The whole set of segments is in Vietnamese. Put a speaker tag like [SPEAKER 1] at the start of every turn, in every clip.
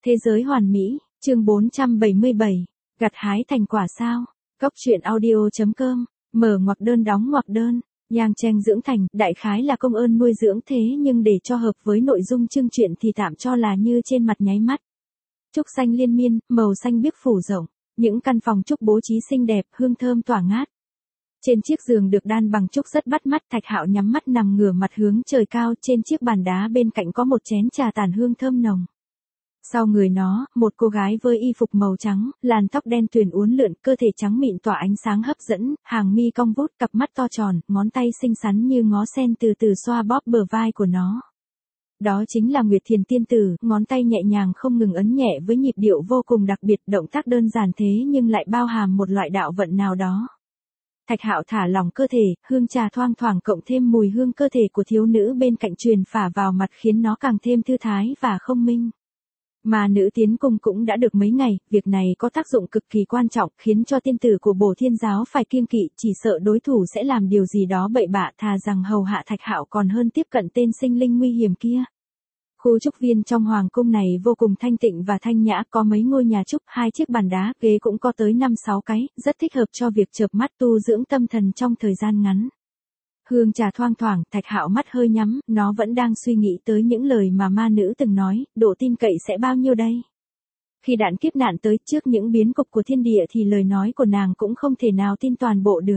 [SPEAKER 1] Thế giới hoàn mỹ, chương 477. Gặt hái thành quả sao? Cốc truyện audio.com. Mở ngoặc đơn đóng ngoặc đơn. Yang Chen dưỡng thành, đại khái là công ơn nuôi dưỡng thế nhưng để cho hợp với nội dung chương truyện thì tạm cho là như trên mặt nháy mắt. Trúc xanh liên miên, màu xanh biếc phủ rộng. Những căn phòng trúc bố trí xinh đẹp, hương thơm tỏa ngát. Trên chiếc giường được đan bằng trúc rất bắt mắt, Thạch Hạo nhắm mắt nằm ngửa mặt hướng trời cao, trên chiếc bàn đá bên cạnh có một chén trà tàn hương thơm nồng. Sau người nó, một cô gái với y phục màu trắng, làn tóc đen tuyền uốn lượn, cơ thể trắng mịn tỏa ánh sáng hấp dẫn, hàng mi cong vút, cặp mắt to tròn, ngón tay xinh xắn như ngó sen từ từ xoa bóp bờ vai của nó. Đó chính là Nguyệt Thiền tiên tử, ngón tay nhẹ nhàng không ngừng ấn nhẹ với nhịp điệu vô cùng đặc biệt, động tác đơn giản thế nhưng lại bao hàm một loại đạo vận nào đó. Thạch Hạo thả lỏng cơ thể, hương trà thoang thoảng cộng thêm mùi hương cơ thể của thiếu nữ bên cạnh truyền phả vào mặt khiến nó càng thêm thư thái và không minh. Mà nữ tiến cung cũng đã được mấy ngày, việc này có tác dụng cực kỳ quan trọng, khiến cho tiên tử của Bổ Thiên giáo phải kiêng kỵ, chỉ sợ đối thủ sẽ làm điều gì đó bậy bạ, thà rằng hầu hạ Thạch Hạo còn hơn tiếp cận tên sinh linh nguy hiểm kia. Khu trúc viên trong hoàng cung này vô cùng thanh tịnh và thanh nhã, có mấy ngôi nhà trúc, 2 chiếc bàn đá, ghế cũng có tới 5-6 cái, rất thích hợp cho việc chợp mắt tu dưỡng tâm thần trong thời gian ngắn. Hương trà thoang thoảng, Thạch Hạo mắt hơi nhắm, nó vẫn đang suy nghĩ tới những lời mà ma nữ từng nói, độ tin cậy sẽ bao nhiêu đây? Khi đạn kiếp nạn tới trước những biến cục của thiên địa thì lời nói của nàng cũng không thể nào tin toàn bộ được.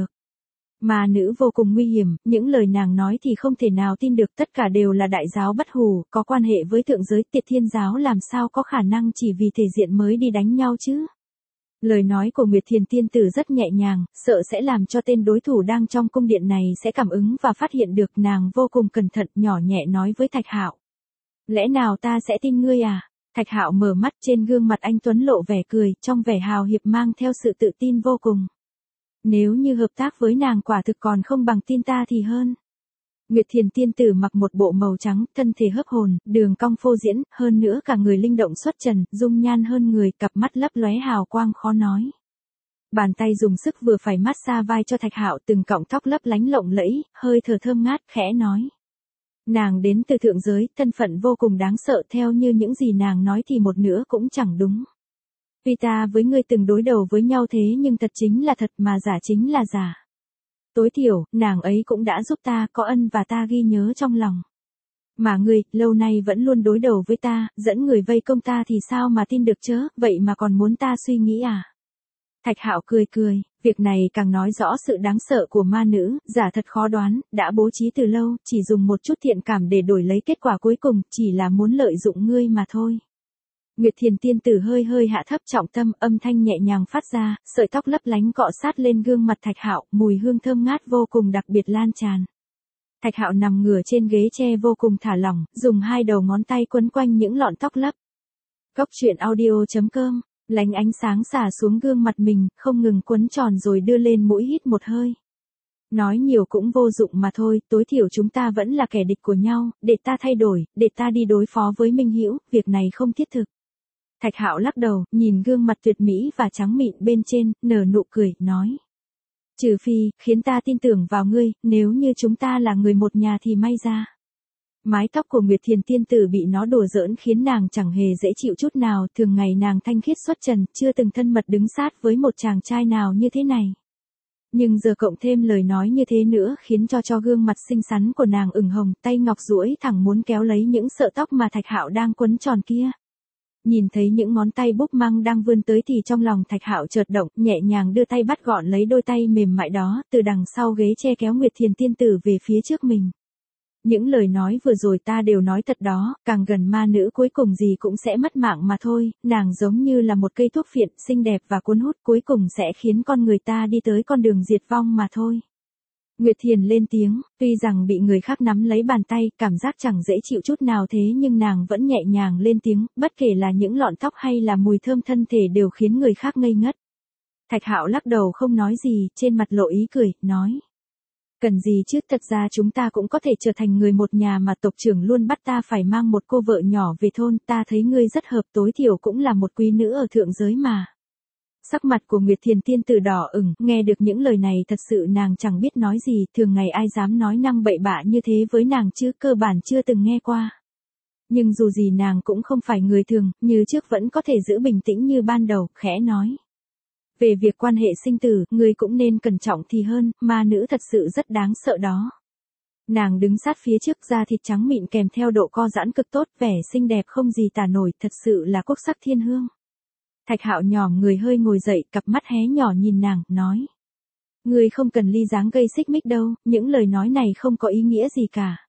[SPEAKER 1] Ma nữ vô cùng nguy hiểm, những lời nàng nói thì không thể nào tin được, tất cả đều là đại giáo bất hủ, có quan hệ với thượng giới, Tiệt Thiên giáo làm sao có khả năng chỉ vì thể diện mới đi đánh nhau chứ? Lời nói của Nguyệt Thiền tiên tử rất nhẹ nhàng, sợ sẽ làm cho tên đối thủ đang trong cung điện này sẽ cảm ứng và phát hiện được, nàng vô cùng cẩn thận, nhỏ nhẹ nói với Thạch Hạo. Lẽ nào ta sẽ tin ngươi à? Thạch Hạo mở mắt, trên gương mặt anh tuấn lộ vẻ cười, trong vẻ hào hiệp mang theo sự tự tin vô cùng. Nếu như hợp tác với nàng quả thực còn không bằng tin ta thì hơn. Nguyệt Thiền tiên tử mặc một bộ màu trắng, thân thể hớp hồn, đường cong phô diễn, hơn nữa cả người linh động xuất trần, dung nhan hơn người, cặp mắt lấp lóe hào quang khó nói. Bàn tay dùng sức vừa phải massage vai cho Thạch Hạo, từng cọng tóc lấp lánh lộng lẫy, hơi thở thơm ngát, khẽ nói. Nàng đến từ thượng giới, thân phận vô cùng đáng sợ, theo như những gì nàng nói thì một nữa cũng chẳng đúng. Tuy ta với ngươi từng đối đầu với nhau thế nhưng thật chính là thật mà giả chính là giả. Tối thiểu, nàng ấy cũng đã giúp ta, có ân và ta ghi nhớ trong lòng. Mà ngươi, lâu nay vẫn luôn đối đầu với ta, dẫn người vây công ta thì sao mà tin được chớ, vậy mà còn muốn ta suy nghĩ à? Thạch Hạo cười cười, việc này càng nói rõ sự đáng sợ của ma nữ, giả thật khó đoán, đã bố trí từ lâu, chỉ dùng một chút thiện cảm để đổi lấy kết quả cuối cùng, chỉ là muốn lợi dụng ngươi mà thôi. Nguyệt Thiền tiên tử hơi hơi hạ thấp trọng tâm, âm thanh nhẹ nhàng phát ra, sợi tóc lấp lánh cọ sát lên gương mặt Thạch Hạo, mùi hương thơm ngát vô cùng đặc biệt lan tràn. Thạch Hạo nằm ngửa trên ghế tre vô cùng thả lỏng, dùng 2 đầu ngón tay quấn quanh những lọn tóc lấp. Cốc truyện audio.com, lánh ánh sáng xả xuống gương mặt mình, không ngừng quấn tròn rồi đưa lên mũi hít một hơi. Nói nhiều cũng vô dụng mà thôi, tối thiểu chúng ta vẫn là kẻ địch của nhau, để ta thay đổi, để ta đi đối phó với Minh Hữu, việc này không thiết thực. Thạch Hạo lắc đầu, nhìn gương mặt tuyệt mỹ và trắng mịn bên trên, nở nụ cười, nói. Trừ phi, khiến ta tin tưởng vào ngươi, nếu như chúng ta là người một nhà thì may ra. Mái tóc của Nguyệt Thiền tiên tử bị nó đùa giỡn khiến nàng chẳng hề dễ chịu chút nào, thường ngày nàng thanh khiết xuất trần, chưa từng thân mật đứng sát với một chàng trai nào như thế này. Nhưng giờ cộng thêm lời nói như thế nữa khiến cho gương mặt xinh xắn của nàng ửng hồng, tay ngọc duỗi thẳng muốn kéo lấy những sợi tóc mà Thạch Hạo đang quấn tròn kia. Nhìn thấy những ngón tay búp măng đang vươn tới thì trong lòng Thạch Hạo chợt động, nhẹ nhàng đưa tay bắt gọn lấy đôi tay mềm mại đó, từ đằng sau ghế che kéo Nguyệt Thiền tiên tử về phía trước mình. Những lời nói vừa rồi ta đều nói thật đó, càng gần ma nữ cuối cùng gì cũng sẽ mất mạng mà thôi, nàng giống như là một cây thuốc phiện, xinh đẹp và cuốn hút, cuối cùng sẽ khiến con người ta đi tới con đường diệt vong mà thôi. Nguyệt Thiền lên tiếng, tuy rằng bị người khác nắm lấy bàn tay, cảm giác chẳng dễ chịu chút nào thế nhưng nàng vẫn nhẹ nhàng lên tiếng, bất kể là những lọn tóc hay là mùi thơm thân thể đều khiến người khác ngây ngất. Thạch Hạo lắc đầu không nói gì, trên mặt lộ ý cười, nói. Cần gì chứ, thật ra chúng ta cũng có thể trở thành người một nhà mà tộc trưởng luôn bắt ta phải mang một cô vợ nhỏ về thôn, ta thấy ngươi rất hợp, tối thiểu cũng là một quý nữ ở thượng giới mà. Sắc mặt của Nguyệt Thiền tiên tử đỏ ửng, nghe được những lời này thật sự nàng chẳng biết nói gì, thường ngày ai dám nói năng bậy bạ như thế với nàng chứ, cơ bản chưa từng nghe qua. Nhưng dù gì nàng cũng không phải người thường, như trước vẫn có thể giữ bình tĩnh như ban đầu, khẽ nói. Về việc quan hệ sinh tử, ngươi cũng nên cẩn trọng thì hơn, ma nữ thật sự rất đáng sợ đó. Nàng đứng sát phía trước, da thịt trắng mịn kèm theo độ co giãn cực tốt, vẻ xinh đẹp không gì tả nổi, thật sự là quốc sắc thiên hương. Thạch Hạo nhòm người hơi ngồi dậy, cặp mắt hé nhỏ nhìn nàng, nói. Ngươi không cần ly dáng gây xích mích đâu, những lời nói này không có ý nghĩa gì cả.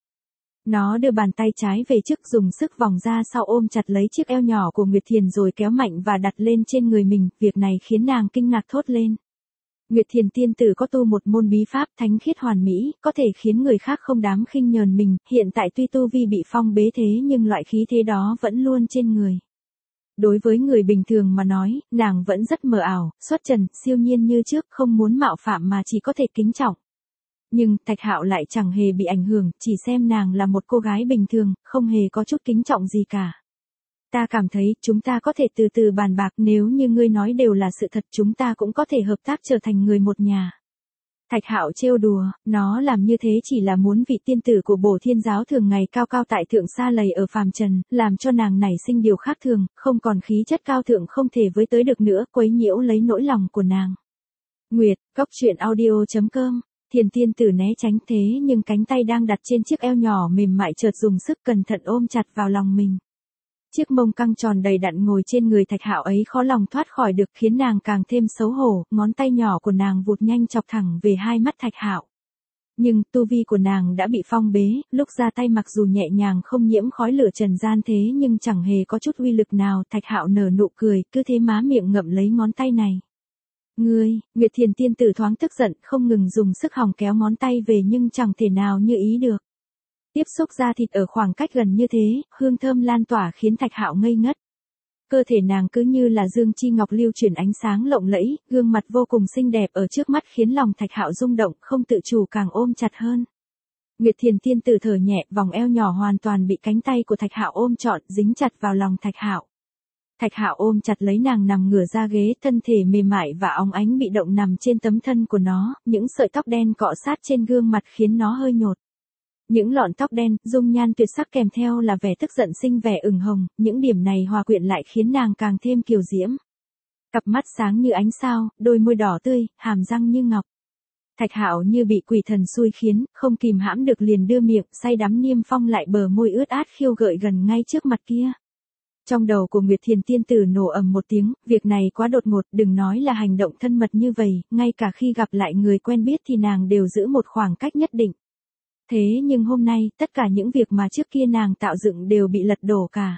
[SPEAKER 1] Nó đưa bàn tay trái về trước, dùng sức vòng ra sau ôm chặt lấy chiếc eo nhỏ của Nguyệt Thiền rồi kéo mạnh và đặt lên trên người mình, việc này khiến nàng kinh ngạc thốt lên. Nguyệt Thiền tiên tử có tu một môn bí pháp thánh khiết hoàn mỹ, có thể khiến người khác không dám khinh nhờn mình, hiện tại tuy tu vi bị phong bế thế nhưng loại khí thế đó vẫn luôn trên người. Đối với người bình thường mà nói, nàng vẫn rất mờ ảo, xuất trần, siêu nhiên như trước, không muốn mạo phạm mà chỉ có thể kính trọng. Nhưng Thạch Hạo lại chẳng hề bị ảnh hưởng, chỉ xem nàng là một cô gái bình thường, không hề có chút kính trọng gì cả. Ta cảm thấy chúng ta có thể từ từ bàn bạc, nếu như ngươi nói đều là sự thật chúng ta cũng có thể hợp tác trở thành người một nhà. Thạch Hạo trêu đùa, nó làm như thế chỉ là muốn vị tiên tử của Bổ Thiên giáo thường ngày cao cao tại thượng xa lầy ở phàm trần, làm cho nàng nảy sinh điều khác thường, không còn khí chất cao thượng không thể với tới được nữa, quấy nhiễu lấy nỗi lòng của nàng. Nguyệt, Cốc Truyện Audio.com. Thiền tiên tử né tránh thế nhưng cánh tay đang đặt trên chiếc eo nhỏ mềm mại chợt dùng sức cẩn thận ôm chặt vào lòng mình. Chiếc mông căng tròn đầy đặn ngồi trên người Thạch Hạo ấy khó lòng thoát khỏi được, khiến nàng càng thêm xấu hổ, ngón tay nhỏ của nàng vụt nhanh chọc thẳng về hai mắt Thạch Hạo. Nhưng tu vi của nàng đã bị phong bế, lúc ra tay mặc dù nhẹ nhàng không nhiễm khói lửa trần gian thế nhưng chẳng hề có chút uy lực nào. Thạch Hạo nở nụ cười, cứ thế má miệng ngậm lấy ngón tay này. Ngươi, Nguyệt Thiền tiên tử thoáng tức giận, không ngừng dùng sức hòng kéo ngón tay về nhưng chẳng thể nào như ý được. Tiếp xúc da thịt ở khoảng cách gần như thế, hương thơm lan tỏa khiến Thạch Hạo ngây ngất. Cơ thể nàng cứ như là dương chi ngọc lưu chuyển ánh sáng lộng lẫy, gương mặt vô cùng xinh đẹp ở trước mắt khiến lòng Thạch Hạo rung động, không tự chủ càng ôm chặt hơn. Nguyệt Thiền tiên tử thở nhẹ, vòng eo nhỏ hoàn toàn bị cánh tay của Thạch Hạo ôm trọn, dính chặt vào lòng Thạch Hạo. Thạch Hạo ôm chặt lấy nàng nằm ngửa ra ghế, thân thể mềm mại và óng ánh bị động nằm trên tấm thân của nó, những sợi tóc đen cọ sát trên gương mặt khiến nó hơi nhột. Những lọn tóc đen, dung nhan tuyệt sắc kèm theo là vẻ tức giận sinh vẻ ửng hồng, những điểm này hòa quyện lại khiến nàng càng thêm kiều diễm. Cặp mắt sáng như ánh sao, đôi môi đỏ tươi, hàm răng như ngọc. Thạch Hạo như bị quỷ thần xui khiến, không kìm hãm được liền đưa miệng, say đắm niêm phong lại bờ môi ướt át khiêu gợi gần ngay trước mặt kia. Trong đầu của Nguyệt Thiền tiên tử nổ ầm một tiếng, việc này quá đột ngột, đừng nói là hành động thân mật như vậy, ngay cả khi gặp lại người quen biết thì nàng đều giữ một khoảng cách nhất định. Thế nhưng hôm nay, tất cả những việc mà trước kia nàng tạo dựng đều bị lật đổ cả.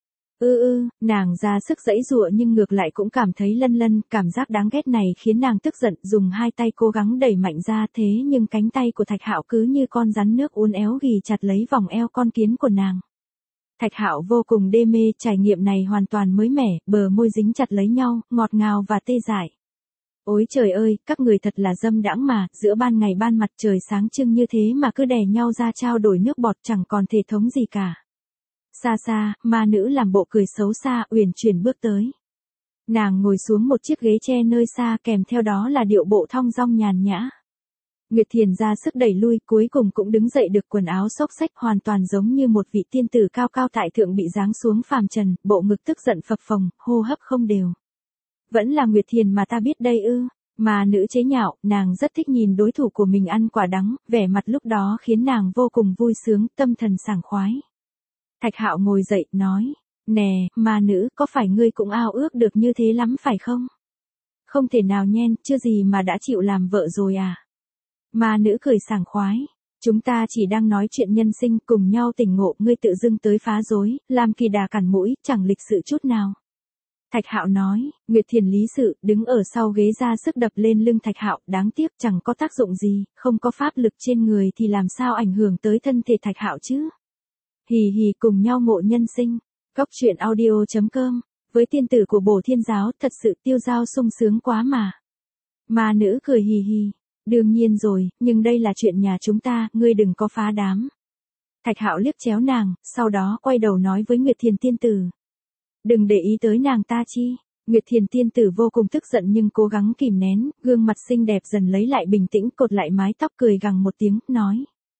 [SPEAKER 1] Nàng ra sức giãy giụa nhưng ngược lại cũng cảm thấy lân lân, cảm giác đáng ghét này khiến nàng tức giận, dùng hai tay cố gắng đẩy mạnh ra thế nhưng cánh tay của Thạch Hạo cứ như con rắn nước uốn éo ghì chặt lấy vòng eo con kiến của nàng. Thạch Hạo vô cùng đê mê, trải nghiệm này hoàn toàn mới mẻ, bờ môi dính chặt lấy nhau, ngọt ngào và tê dại. Ôi trời ơi, các người thật là dâm đãng mà, giữa ban ngày ban mặt trời sáng trưng như thế mà cứ đè nhau ra trao đổi nước bọt chẳng còn thể thống gì cả. Xa xa, ma nữ làm bộ cười xấu xa, uyển chuyển bước tới. Nàng ngồi xuống một chiếc ghế tre nơi xa, kèm theo đó là điệu bộ thong dong nhàn nhã. Nguyệt Thiền ra sức đẩy lui, cuối cùng cũng đứng dậy được, quần áo xốc xách hoàn toàn giống như một vị tiên tử cao cao tại thượng bị giáng xuống phàm trần, bộ ngực tức giận phập phồng, hô hấp không đều. Vẫn là Nguyệt Thiền mà ta biết đây ư? Mà nữ chế nhạo, nàng rất thích nhìn đối thủ của mình ăn quả đắng, vẻ mặt lúc đó khiến nàng vô cùng vui sướng, tâm thần sảng khoái. Thạch Hạo ngồi dậy, nói, nè, ma nữ, có phải ngươi cũng ao ước được như thế lắm phải không? Không thể nào nhen, chưa gì mà đã chịu làm vợ rồi à? Ma nữ cười sảng khoái. Chúng ta chỉ đang nói chuyện nhân sinh, cùng nhau tỉnh ngộ, ngươi tự dưng tới phá rối, làm kỳ đà cản mũi, chẳng lịch sự chút nào. Thạch Hạo nói, Nguyệt Thiền lý sự, đứng ở sau ghế ra sức đập lên lưng Thạch Hạo, đáng tiếc chẳng có tác dụng gì, không có pháp lực trên người thì làm sao ảnh hưởng tới thân thể Thạch Hạo chứ? Hì hì, cùng nhau ngộ nhân sinh. Cốc Truyện Audio.com. Với tiên tử của Bổ Thiên giáo, thật sự tiêu dao sung sướng quá mà. Ma nữ cười hì hì. Đương nhiên rồi, nhưng đây là chuyện nhà chúng ta, ngươi đừng có phá đám. Thạch Hạo liếc chéo nàng, sau đó quay đầu nói với Nguyệt Thiền tiên tử. Đừng để ý tới nàng ta chi. Nguyệt Thiền tiên tử vô cùng tức giận nhưng cố gắng kìm nén, gương mặt xinh đẹp dần lấy lại bình tĩnh, cột lại mái tóc cười gằn một tiếng, nói.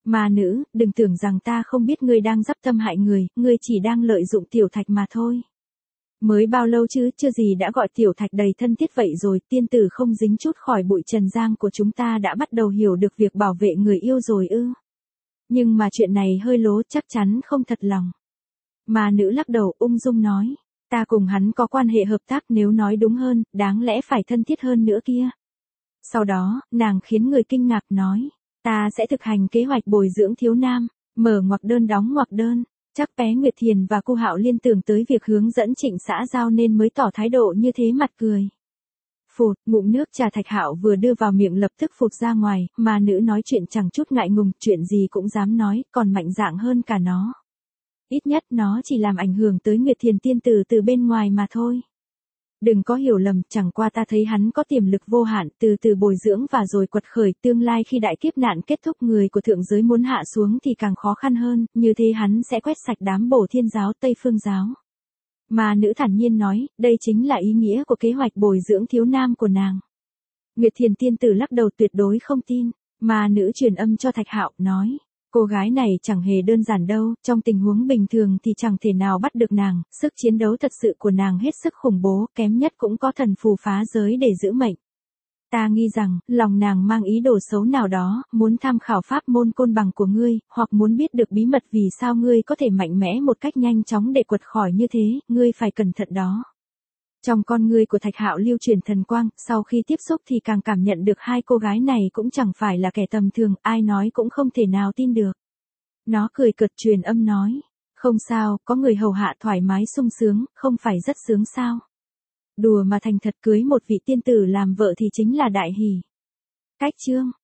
[SPEAKER 1] Ma nữ, đừng tưởng rằng ta không biết ngươi đang dắp tâm hại người, ngươi chỉ đang lợi dụng Tiểu Thạch mà thôi. Mới bao lâu chứ, chưa gì đã gọi Tiểu Thạch đầy thân thiết vậy rồi, tiên tử không dính chút khỏi bụi trần gian của chúng ta đã bắt đầu hiểu được việc bảo vệ người yêu rồi ư. Nhưng mà chuyện này hơi lố, chắc chắn không thật lòng. Ma nữ lắc đầu ung dung nói, ta cùng hắn có quan hệ hợp tác, nếu nói đúng hơn, đáng lẽ phải thân thiết hơn nữa kia. Sau đó, nàng khiến người kinh ngạc nói, ta sẽ thực hành kế hoạch bồi dưỡng thiếu nam, mở ngoặc đơn đóng ngoặc đơn. Chắc bé Nguyệt Thiền và cô Hạo liên tưởng tới việc hướng dẫn Trịnh xã giao nên mới tỏ thái độ như thế, mặt cười. Phụt, ngụm nước trà Thạch Hạo vừa đưa vào miệng lập tức phụt ra ngoài, mà nữ nói chuyện chẳng chút ngại ngùng, chuyện gì cũng dám nói, còn mạnh dạn hơn cả nó. Ít nhất nó chỉ làm ảnh hưởng tới Nguyệt Thiền tiên tử từ bên ngoài mà thôi. Đừng có hiểu lầm, chẳng qua ta thấy hắn có tiềm lực vô hạn, từ từ bồi dưỡng và rồi quật khởi, tương lai khi đại kiếp nạn kết thúc người của thượng giới muốn hạ xuống thì càng khó khăn hơn, như thế hắn sẽ quét sạch đám Bổ Thiên giáo Tây Phương giáo. Mà nữ thản nhiên nói, đây chính là ý nghĩa của kế hoạch bồi dưỡng thiếu nam của nàng. Nguyệt Thiền tiên tử lắc đầu tuyệt đối không tin, mà nữ truyền âm cho Thạch Hạo, nói. Cô gái này chẳng hề đơn giản đâu, trong tình huống bình thường thì chẳng thể nào bắt được nàng, sức chiến đấu thật sự của nàng hết sức khủng bố, kém nhất cũng có thần phù phá giới để giữ mệnh. Ta nghi rằng, lòng nàng mang ý đồ xấu nào đó, muốn tham khảo pháp môn côn bằng của ngươi, hoặc muốn biết được bí mật vì sao ngươi có thể mạnh mẽ một cách nhanh chóng để quật khỏi như thế, ngươi phải cẩn thận đó. Trong con ngươi của Thạch Hạo lưu truyền thần quang, sau khi tiếp xúc thì càng cảm nhận được hai cô gái này cũng chẳng phải là kẻ tầm thường, ai nói cũng không thể nào tin được. Nó cười cợt truyền âm nói, không sao, có người hầu hạ thoải mái sung sướng, không phải rất sướng sao. Đùa mà thành thật, cưới một vị tiên tử làm vợ thì chính là đại hỷ. Cách chương